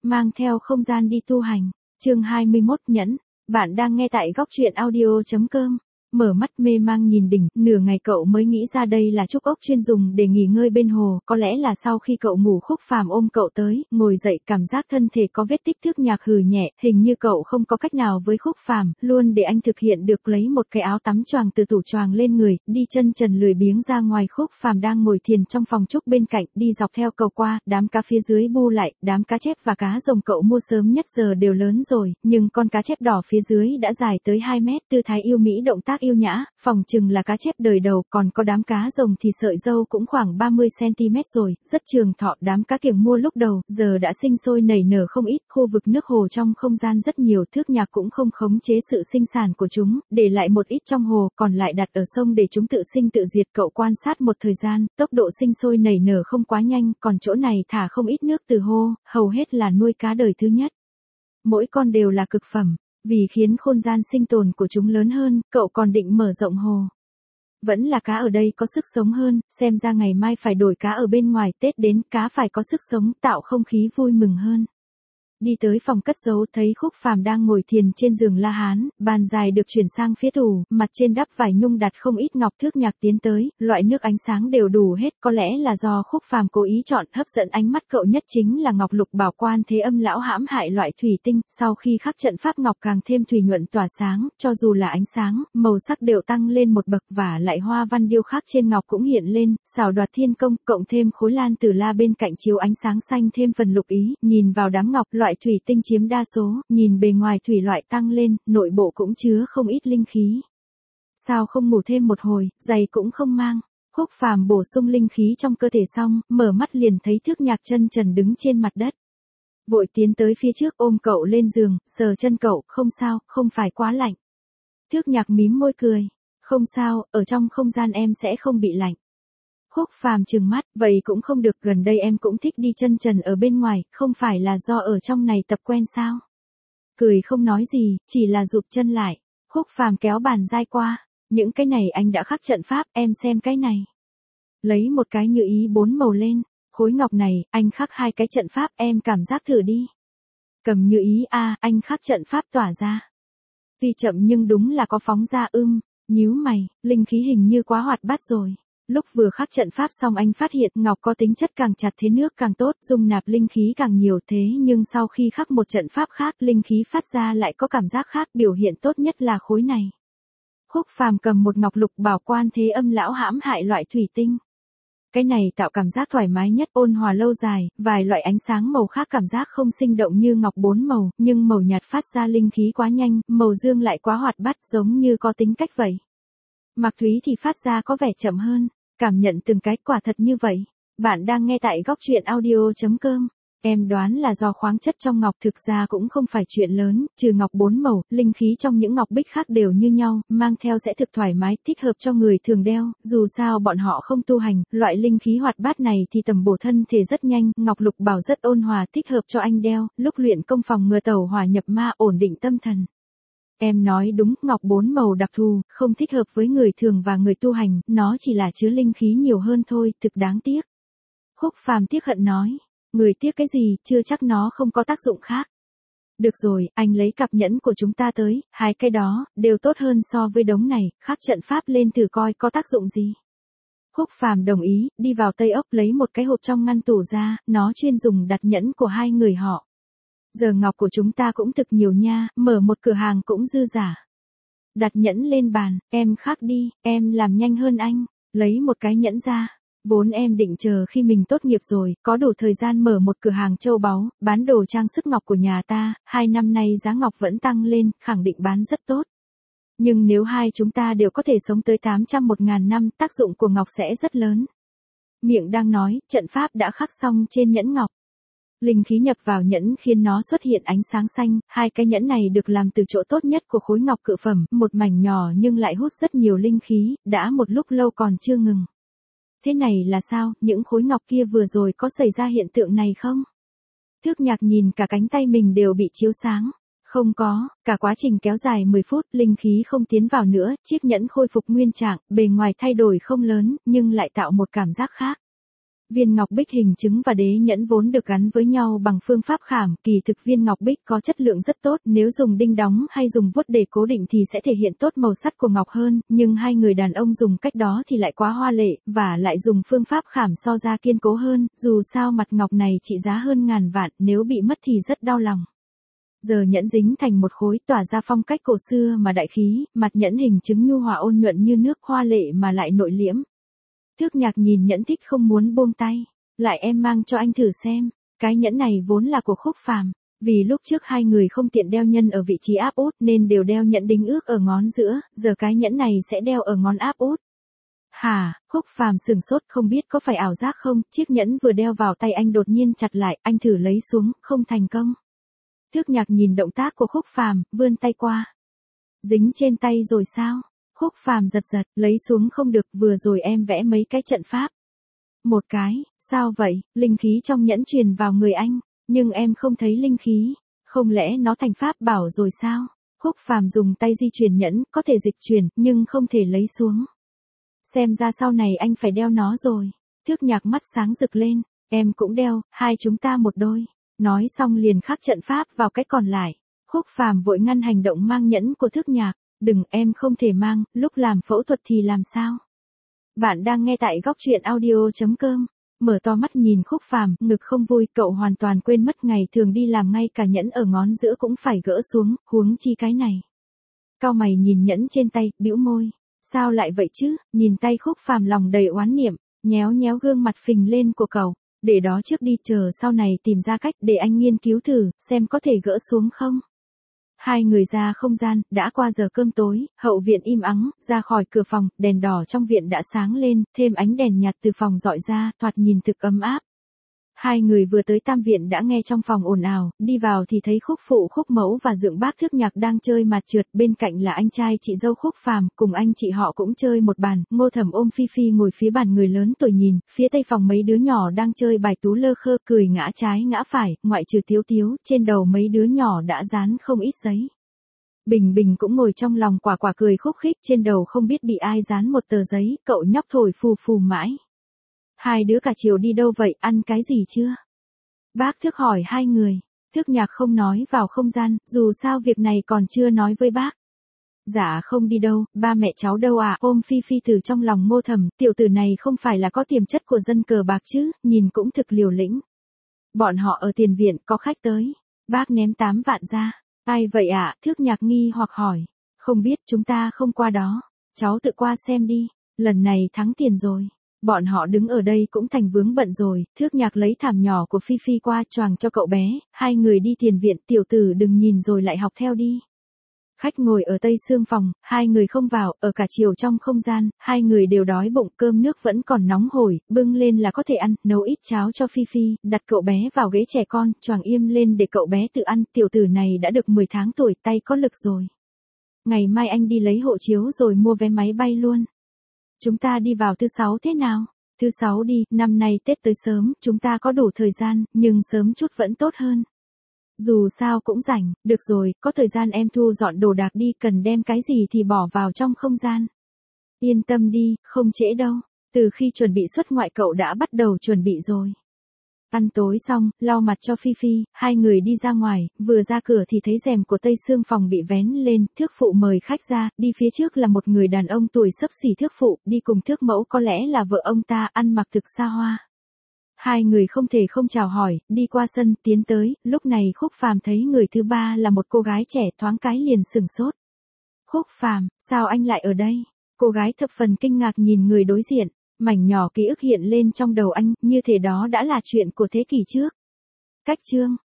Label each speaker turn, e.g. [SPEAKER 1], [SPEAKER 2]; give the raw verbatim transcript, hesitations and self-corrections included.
[SPEAKER 1] mang theo không gian đi tu hành. Chương hai mươi mốt nhẫn. Bạn đang nghe tại góc truyện audio chấm com. Mở mắt mê mang nhìn đỉnh, nửa ngày cậu mới nghĩ ra đây là trúc ốc chuyên dùng để nghỉ ngơi bên hồ, có lẽ là sau khi cậu ngủ Khúc Phàm ôm cậu tới, ngồi dậy cảm giác thân thể có vết tích Thước Nhạc hừ nhẹ, hình như cậu không có cách nào với Khúc Phàm, luôn để anh thực hiện được lấy một cái áo tắm choàng từ tủ choàng lên người, đi chân trần lười biếng ra ngoài. Khúc Phàm đang ngồi thiền trong phòng trúc bên cạnh, đi dọc theo cầu qua, đám cá phía dưới bu lại, đám cá chép và cá rồng cậu mua sớm nhất giờ đều lớn rồi, nhưng con cá chép đỏ phía dưới đã dài tới hai mét, tư thái yêu mỹ động tác yêu nhã, phòng chừng là cá chép đời đầu, còn có đám cá rồng thì sợi râu cũng khoảng ba mươi xăng ti mét rồi, rất trường thọ. Đám cá kiểng mua lúc đầu, giờ đã sinh sôi nảy nở không ít, khu vực nước hồ trong không gian rất nhiều, Thước Nhạc cũng không khống chế sự sinh sản của chúng, để lại một ít trong hồ, còn lại đặt ở sông để chúng tự sinh tự diệt. Cậu quan sát một thời gian, tốc độ sinh sôi nảy nở không quá nhanh, còn chỗ này thả không ít nước từ hồ, hầu hết là nuôi cá đời thứ nhất. Mỗi con đều là cực phẩm. Vì khiến không gian sinh tồn của chúng lớn hơn, cậu còn định mở rộng hồ. Vẫn là cá ở đây có sức sống hơn, xem ra ngày mai phải đổi cá ở bên ngoài, Tết đến cá phải có sức sống, tạo không khí vui mừng hơn. Đi tới phòng cất giấu thấy Khúc Phàm đang ngồi thiền trên giường La Hán, bàn dài được chuyển sang phía tủ, mặt trên đắp vải nhung đặt không ít ngọc. Thước Nhạc tiến tới, loại nước ánh sáng đều đủ hết, có lẽ là do Khúc Phàm cố ý chọn, hấp dẫn ánh mắt cậu nhất chính là ngọc lục bảo quan thế âm lão hãm hại loại thủy tinh, sau khi khắc trận pháp ngọc càng thêm thủy nhuận tỏa sáng, cho dù là ánh sáng, màu sắc đều tăng lên một bậc, và lại hoa văn điêu khắc trên ngọc cũng hiện lên, xảo đoạt thiên công, cộng thêm khối lan tử la bên cạnh chiếu ánh sáng xanh thêm phần lục ý, nhìn vào đám ngọc, loại thủy tinh chiếm đa số, nhìn bề ngoài thủy loại tăng lên, nội bộ cũng chứa không ít linh khí. Sao không ngủ thêm một hồi, giày cũng không mang. Khúc Phàm bổ sung linh khí trong cơ thể xong, mở mắt liền thấy Thước Nhạc chân trần đứng trên mặt đất. Vội tiến tới phía trước ôm cậu lên giường, sờ chân cậu, không sao, không phải quá lạnh. Thước Nhạc mím môi cười, không sao, ở trong không gian em sẽ không bị lạnh. Khúc Phàm trừng mắt, vậy cũng không được, gần đây em cũng thích đi chân trần ở bên ngoài, không phải là do ở trong này tập quen sao? Cười không nói gì, chỉ là rụt chân lại. Khúc Phàm kéo bàn dai qua, những cái này anh đã khắc trận pháp, em xem cái này. Lấy một cái như ý bốn màu lên, khối ngọc này, anh khắc hai cái trận pháp, em cảm giác thử đi. Cầm như ý a, à, anh khắc trận pháp tỏa ra. Tuy chậm nhưng đúng là có phóng ra ưm, nhíu mày, linh khí hình như quá hoạt bát rồi. Lúc vừa khắc trận pháp xong anh phát hiện ngọc có tính chất càng chặt thế nước càng tốt, dung nạp linh khí càng nhiều, thế nhưng sau khi khắc một trận pháp khác, linh khí phát ra lại có cảm giác khác, biểu hiện tốt nhất là khối này. Khúc Phàm cầm một ngọc lục bảo quan thế âm lão hãm hại loại thủy tinh. Cái này tạo cảm giác thoải mái nhất, ôn hòa lâu dài, vài loại ánh sáng màu khác cảm giác không sinh động như ngọc bốn màu, nhưng màu nhạt phát ra linh khí quá nhanh, màu dương lại quá hoạt bát, giống như có tính cách vậy. Mạc Thúy thì phát ra có vẻ chậm hơn, cảm nhận từng cái, quả thật như vậy. Bạn đang nghe tại góc truyện audio chấm com. Em đoán là do khoáng chất trong ngọc, thực ra cũng không phải chuyện lớn, trừ ngọc bốn màu, linh khí trong những ngọc bích khác đều như nhau, mang theo sẽ thực thoải mái, thích hợp cho người thường đeo, dù sao bọn họ không tu hành, loại linh khí hoạt bát này thì tầm bổ thân thể rất nhanh, ngọc lục bảo rất ôn hòa, thích hợp cho anh đeo, lúc luyện công phòng ngừa tẩu hỏa nhập ma, ổn định tâm thần. Em nói đúng, ngọc bốn màu đặc thù, không thích hợp với người thường và người tu hành, nó chỉ là chứa linh khí nhiều hơn thôi, thực đáng tiếc. Khúc Phàm tiếc hận nói, người tiếc cái gì, chưa chắc nó không có tác dụng khác. Được rồi, anh lấy cặp nhẫn của chúng ta tới, hai cái đó, đều tốt hơn so với đống này, khắc trận pháp lên thử coi có tác dụng gì. Khúc Phàm đồng ý, đi vào Tây Ốc lấy một cái hộp trong ngăn tủ ra, nó chuyên dùng đặt nhẫn của hai người họ. Giờ ngọc của chúng ta cũng thực nhiều nha, mở một cửa hàng cũng dư giả. Đặt nhẫn lên bàn, em khắc đi, em làm nhanh hơn anh, lấy một cái nhẫn ra. Vốn em định chờ khi mình tốt nghiệp rồi, có đủ thời gian mở một cửa hàng châu báu, bán đồ trang sức ngọc của nhà ta, hai năm nay giá ngọc vẫn tăng lên, khẳng định bán rất tốt. Nhưng nếu hai chúng ta đều có thể sống tới tám trăm một ngàn năm, tác dụng của ngọc sẽ rất lớn. Miệng đang nói, trận pháp đã khắc xong trên nhẫn ngọc. Linh khí nhập vào nhẫn khiến nó xuất hiện ánh sáng xanh, hai cái nhẫn này được làm từ chỗ tốt nhất của khối ngọc cự phẩm, một mảnh nhỏ nhưng lại hút rất nhiều linh khí, đã một lúc lâu còn chưa ngừng. Thế này là sao, những khối ngọc kia vừa rồi có xảy ra hiện tượng này không? Thước Nhạc nhìn cả cánh tay mình đều bị chiếu sáng. Không có, cả quá trình kéo dài mười phút, linh khí không tiến vào nữa, chiếc nhẫn khôi phục nguyên trạng, bề ngoài thay đổi không lớn, nhưng lại tạo một cảm giác khác. Viên ngọc bích hình chứng và đế nhẫn vốn được gắn với nhau bằng phương pháp khảm, kỳ thực viên ngọc bích có chất lượng rất tốt, nếu dùng đinh đóng hay dùng vuốt để cố định thì sẽ thể hiện tốt màu sắc của ngọc hơn, nhưng hai người đàn ông dùng cách đó thì lại quá hoa lệ, và lại dùng phương pháp khảm so ra kiên cố hơn, dù sao mặt ngọc này trị giá hơn ngàn vạn, nếu bị mất thì rất đau lòng. Giờ nhẫn dính thành một khối tỏa ra phong cách cổ xưa mà đại khí, mặt nhẫn hình chứng nhu hòa ôn nhuận như nước, hoa lệ mà lại nội liễm. Thước Nhạc nhìn nhẫn thích không muốn buông tay. Lại em mang cho anh thử xem. Cái nhẫn này vốn là của Khúc Phàm. Vì lúc trước hai người không tiện đeo nhân ở vị trí áp út nên đều đeo nhẫn đính ước ở ngón giữa, giờ cái nhẫn này sẽ đeo ở ngón áp út. Hả, Khúc Phàm sừng sốt không biết có phải ảo giác không, chiếc nhẫn vừa đeo vào tay anh đột nhiên chặt lại, anh thử lấy xuống, không thành công. Thước Nhạc nhìn động tác của Khúc Phàm, vươn tay qua. Dính trên tay rồi sao? Khúc Phàm giật giật, lấy xuống không được, vừa rồi em vẽ mấy cái trận pháp. Một cái, sao vậy, linh khí trong nhẫn truyền vào người anh, nhưng em không thấy linh khí, không lẽ nó thành pháp bảo rồi sao? Khúc Phàm dùng tay di chuyển nhẫn, có thể dịch chuyển, nhưng không thể lấy xuống. Xem ra sau này anh phải đeo nó rồi. Thước Nhạc mắt sáng rực lên, em cũng đeo, hai chúng ta một đôi. Nói xong liền khắc trận pháp vào cái còn lại. Khúc Phàm vội ngăn hành động mang nhẫn của Thước Nhạc. Đừng, em không thể mang, lúc làm phẫu thuật thì làm sao? Bạn đang nghe tại góc truyện audio chấm com. Mở to mắt nhìn Khúc Phàm, ngực không vui, cậu hoàn toàn quên mất ngày thường đi làm ngay cả nhẫn ở ngón giữa cũng phải gỡ xuống, huống chi cái này. Cau mày nhìn nhẫn trên tay, bĩu môi. Sao lại vậy chứ? Nhìn tay Khúc Phàm lòng đầy oán niệm, nhéo nhéo gương mặt phình lên của cậu. Để đó trước đi, chờ sau này tìm ra cách để anh nghiên cứu thử, xem có thể gỡ xuống không. Hai người ra không gian, đã qua giờ cơm tối, hậu viện im ắng, ra khỏi cửa phòng, đèn đỏ trong viện đã sáng lên, thêm ánh đèn nhạt từ phòng dọi ra, thoạt nhìn thực ấm áp. Hai người vừa tới tam viện đã nghe trong phòng ồn ào, đi vào thì thấy Khúc phụ Khúc mẫu và Dượng bác Thước Nhạc đang chơi mạt trượt, bên cạnh là anh trai chị dâu Khúc Phàm, cùng anh chị họ cũng chơi một bàn, Ngô Thẩm ôm Phi Phi ngồi phía bàn người lớn tuổi nhìn, phía tây phòng mấy đứa nhỏ đang chơi bài tú lơ khơ, cười ngã trái ngã phải, ngoại trừ Tiếu Tiếu, trên đầu mấy đứa nhỏ đã dán không ít giấy. Bình Bình cũng ngồi trong lòng quả quả cười khúc khích, trên đầu không biết bị ai dán một tờ giấy, cậu nhóc thổi phù phù mãi. Hai đứa cả chiều đi đâu vậy, ăn cái gì chưa? Bác Thước hỏi hai người. Thước Nhạc không nói vào không gian, dù sao việc này còn chưa nói với bác. Dạ không đi đâu, ba mẹ cháu đâu à, ôm Phi Phi từ trong lòng Ngô Thẩm, tiểu tử này không phải là có tiềm chất của dân cờ bạc chứ, nhìn cũng thực liều lĩnh. Bọn họ ở tiền viện, có khách tới. Bác ném tám vạn ra. Ai vậy ạ? À? Thước Nhạc nghi hoặc hỏi. Không biết, chúng ta không qua đó. Cháu tự qua xem đi. Lần này thắng tiền rồi. Bọn họ đứng ở đây cũng thành vướng bận rồi. Thước Nhạc lấy thảm nhỏ của Phi Phi qua choàng cho cậu bé. Hai người đi tiền viện, tiểu tử đừng nhìn rồi lại học theo đi. Khách ngồi ở tây xương phòng, hai người không vào, ở cả chiều trong không gian, hai người đều đói bụng, cơm nước vẫn còn nóng hổi, bưng lên là có thể ăn, nấu ít cháo cho Phi Phi, đặt cậu bé vào ghế trẻ con, choàng im lên để cậu bé tự ăn, tiểu tử này đã được mười tháng tuổi, tay có lực rồi. Ngày mai anh đi lấy hộ chiếu rồi mua vé máy bay luôn. Chúng ta đi vào thứ sáu thế nào? Thứ sáu đi, năm nay Tết tới sớm, chúng ta có đủ thời gian, nhưng sớm chút vẫn tốt hơn. Dù sao cũng rảnh, được rồi, có thời gian em thu dọn đồ đạc đi, cần đem cái gì thì bỏ vào trong không gian. Yên tâm đi, không trễ đâu, từ khi chuẩn bị xuất ngoại cậu đã bắt đầu chuẩn bị rồi. Ăn tối xong, lau mặt cho Phi Phi, hai người đi ra ngoài, vừa ra cửa thì thấy rèm của tây xương phòng bị vén lên, Thước phụ mời khách ra, đi phía trước là một người đàn ông tuổi xấp xỉ Thước phụ, đi cùng Thước mẫu có lẽ là vợ ông ta, ăn mặc thực xa hoa. Hai người không thể không chào hỏi, đi qua sân, tiến tới, lúc này Khúc Phàm thấy người thứ ba là một cô gái trẻ, thoáng cái liền sửng sốt. Khúc Phàm, sao anh lại ở đây? Cô gái thập phần kinh ngạc nhìn người đối diện, mảnh nhỏ ký ức hiện lên trong đầu anh, như thể đó đã là chuyện của thế kỷ trước. Cách chương,